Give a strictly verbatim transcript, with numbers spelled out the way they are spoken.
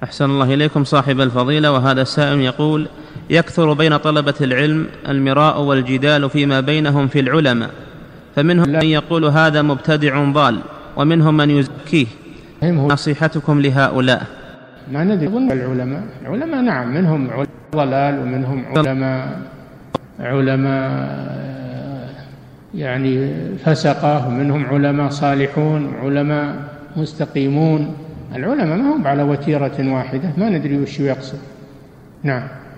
أحسن الله إليكم صاحب الفضيلة. وهذا السائل يقول: يكثر بين طلبة العلم المراء والجدال فيما بينهم في العلماء، فمنهم من يقول هذا مبتدع ضال، ومنهم من يزكيه، نصيحتكم لهؤلاء؟ ما ندري العلماء العلماء نعم منهم علماء ضلال، ومنهم علماء علماء يعني فسقة، ومنهم علماء صالحون وعلماء مستقيمون. العلماء ما هم على وتيرة واحدة، ما ندري وش يقصد. نعم.